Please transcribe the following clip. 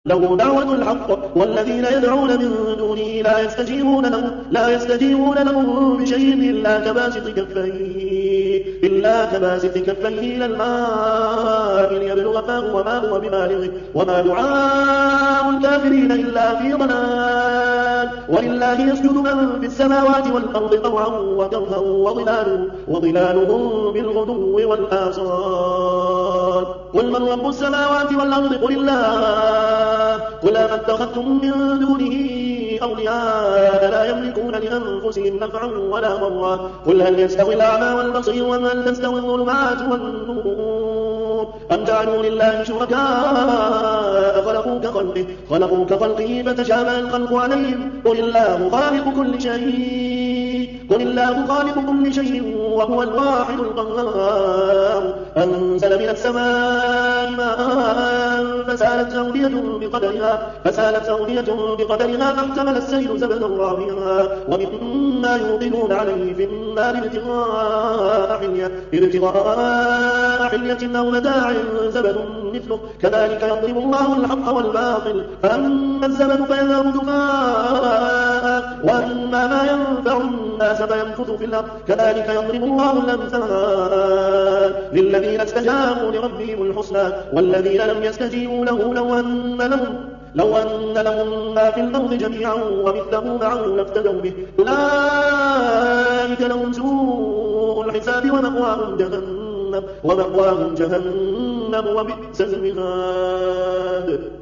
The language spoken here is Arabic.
له دعوة الحق والذين يدعون من دونه لا يستجيبون لهم بشيء إلا كباسط كفيه إلى الماء ليبلغ فاه وما هو ببالغه وما دعاء الكافرين إلا في ضلال ولله يسجد من في السماوات والأرض طوعا وكرها وظلالهم بالغدو والآصال قل من رب السماوات والأرض قل الله قل أفاتخذتم من دونه أولياء لا يملكون لأنفسهم نفعا ولا ضرا قل هل يستوي الأعمى والبصير وهل تستوي الظلمات والنور أم جعلوا لله شركاء خلقوا كخلقه فتشابه الخلق عليهم قل الله خالق كل شيء وهو الواحد القهار أنزل من السماء ماء فسالت أودية بقدرها فاحتمل السيل زبدا رابيا ومما يوقدون عليه في النار ابتغاء حلية أو متاع زبد مثله كذلك يضرب الله الحق والباطل فأما الزبد فيذهب جفاء وأما ما ينفع الناس فيمكث في الأرض كذلك يضرب الله الأمثال للذين استجابوا لربهم الحسنى والذين لم يستجيبوا له لو أن لهم ما في الأرض جميعا ومثله معه لافتدوا به أولئك لهم سوء الحساب ومأواهم جهنم وبئس المهاد.